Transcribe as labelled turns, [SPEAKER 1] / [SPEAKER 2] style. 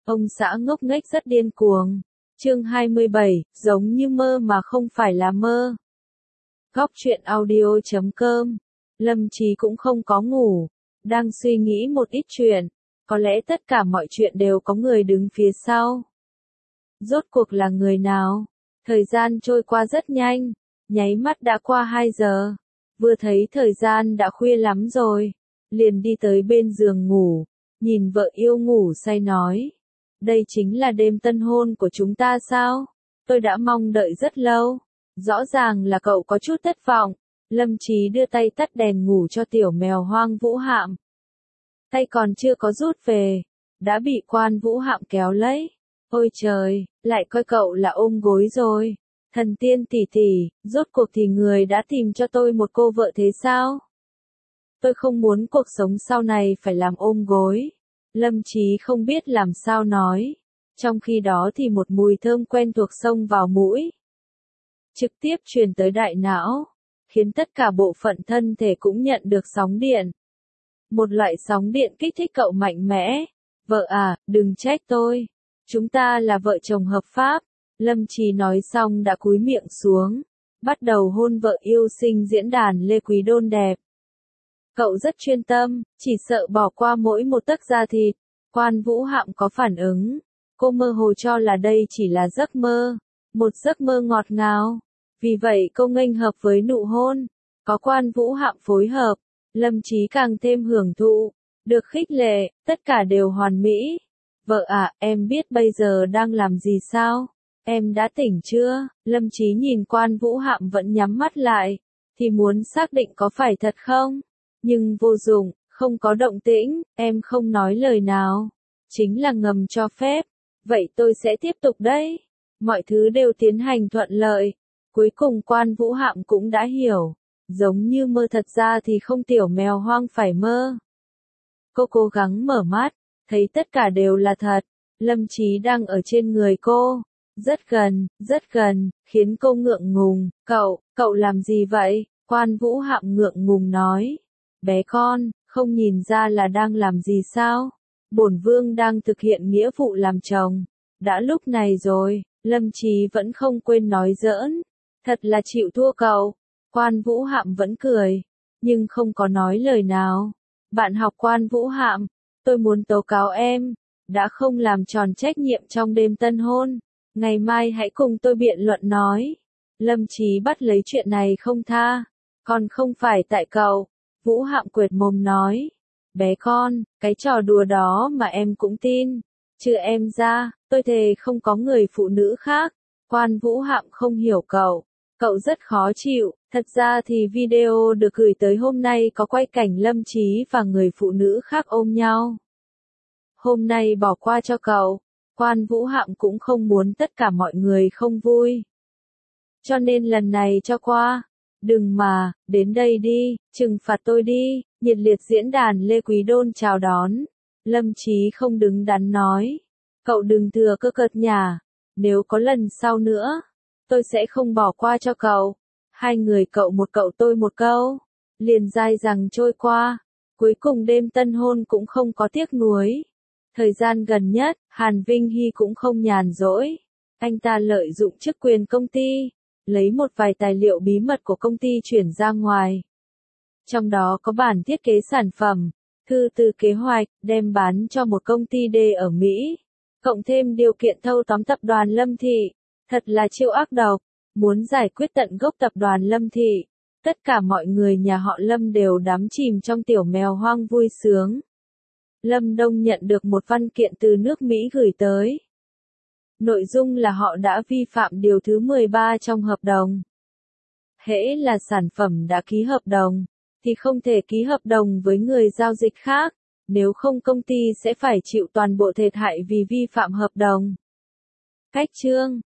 [SPEAKER 1] Ông xã ngốc nghếch rất điên cuồng. Chương 27, giống như mơ mà không phải là mơ. Góc truyện audio.com. Lâm Chí cũng không có ngủ, đang suy nghĩ một ít chuyện, có lẽ tất cả mọi chuyện đều có người đứng phía sau. Rốt cuộc là người nào? Thời gian trôi qua rất nhanh, nháy mắt đã qua 2 giờ, vừa thấy thời gian đã khuya lắm rồi, liền đi tới bên giường ngủ, nhìn vợ yêu ngủ say nói. Đây chính là đêm tân hôn của chúng ta sao? Tôi đã mong đợi rất lâu. Rõ ràng là cậu có chút thất vọng. Lâm Chí đưa tay tắt đèn ngủ cho tiểu mèo Hoang Vũ Hạm. Tay còn chưa có rút về, đã bị Quan Vũ Hạm kéo lấy. Ôi trời, lại coi cậu là ôm gối rồi. Thần tiên tỷ tỷ, rốt cuộc thì người đã tìm cho tôi một cô vợ thế sao? Tôi không muốn cuộc sống sau này phải làm ôm gối. Lâm Chí không biết làm sao nói. Trong khi đó thì một mùi thơm quen thuộc xông vào mũi, trực tiếp truyền tới đại não, khiến tất cả bộ phận thân thể cũng nhận được sóng điện. Một loại sóng điện kích thích cậu mạnh mẽ. Vợ à, đừng trách tôi. Chúng ta là vợ chồng hợp pháp. Lâm Chí nói xong đã cúi miệng xuống, bắt đầu hôn vợ yêu sinh diễn đàn Lê Quý Đôn đẹp. Cậu rất chuyên tâm, chỉ sợ bỏ qua mỗi một tấc da thịt. Quan Vũ Hạm có phản ứng. Cô mơ hồ cho là đây chỉ là giấc mơ, một giấc mơ ngọt ngào. Vì vậy cô nghênh hợp với nụ hôn. Có Quan Vũ Hạm phối hợp, Lâm Chí càng thêm hưởng thụ, được khích lệ, tất cả đều hoàn mỹ. Vợ à, em biết bây giờ đang làm gì sao? Em đã tỉnh chưa? Lâm Chí nhìn Quan Vũ Hạm vẫn nhắm mắt lại, thì muốn xác định có phải thật không? Nhưng vô dụng, không có động tĩnh, em không nói lời nào. Chính là ngầm cho phép. Vậy tôi sẽ tiếp tục đấy. Mọi thứ đều tiến hành thuận lợi. Cuối cùng Quan Vũ Hạm cũng đã hiểu. Giống như mơ thật ra thì không tiểu mèo hoang phải mơ. Cô cố gắng mở mắt, thấy tất cả đều là thật. Lâm Chí đang ở trên người cô. Rất gần, khiến cô ngượng ngùng. Cậu làm gì vậy? Quan Vũ Hạm ngượng ngùng nói. Bé con, không nhìn ra là đang làm gì sao? Bổn vương đang thực hiện nghĩa vụ làm chồng. Đã lúc này rồi, Lâm Chí vẫn không quên nói giỡn. Thật là chịu thua cậu. Quan Vũ Hạm vẫn cười, nhưng không có nói lời nào. Bạn học Quan Vũ Hạm, tôi muốn tố cáo em, đã không làm tròn trách nhiệm trong đêm tân hôn. Ngày mai hãy cùng tôi biện luận nói. Lâm Chí bắt lấy chuyện này không tha. Còn không phải tại cậu. Vũ Hạm quệt mồm nói. Bé con, cái trò đùa đó mà em cũng tin. Trừ em ra, tôi thề không có người phụ nữ khác. Quan Vũ Hạm không hiểu cậu. Cậu rất khó chịu. Thật ra thì video được gửi tới hôm nay có quay cảnh Lâm Chí và người phụ nữ khác ôm nhau. Hôm nay bỏ qua cho cậu. Quan Vũ Hạm cũng không muốn tất cả mọi người không vui. Cho nên lần này cho qua. Đừng mà, đến đây đi, trừng phạt tôi đi. Nhiệt liệt diễn đàn Lê Quý Đôn chào đón. Lâm Chí không đứng đắn nói. Cậu đừng thừa cơ cợt nhả. Nếu có lần sau nữa, tôi sẽ không bỏ qua cho cậu. Hai người cậu một cậu tôi một câu. Liền dai dẳng trôi qua. Cuối cùng đêm tân hôn cũng không có tiếc nuối. Thời gian gần nhất, Hàn Vinh Hy cũng không nhàn rỗi. Anh ta lợi dụng chức quyền công ty, lấy một vài tài liệu bí mật của công ty chuyển ra ngoài. Trong đó có bản thiết kế sản phẩm, thư từ kế hoạch, đem bán cho một công ty D ở Mỹ. Cộng thêm điều kiện thâu tóm tập đoàn Lâm Thị. Thật là chiêu ác độc. Muốn giải quyết tận gốc tập đoàn Lâm Thị. Tất cả mọi người nhà họ Lâm đều đắm chìm trong tiểu mèo hoang vui sướng. Lâm Đông nhận được một văn kiện từ nước Mỹ gửi tới. Nội dung là họ đã vi phạm điều thứ 13 trong hợp đồng. Hễ là sản phẩm đã ký hợp đồng, thì không thể ký hợp đồng với người giao dịch khác, nếu không công ty sẽ phải chịu toàn bộ thiệt hại vì vi phạm hợp đồng. Cách chương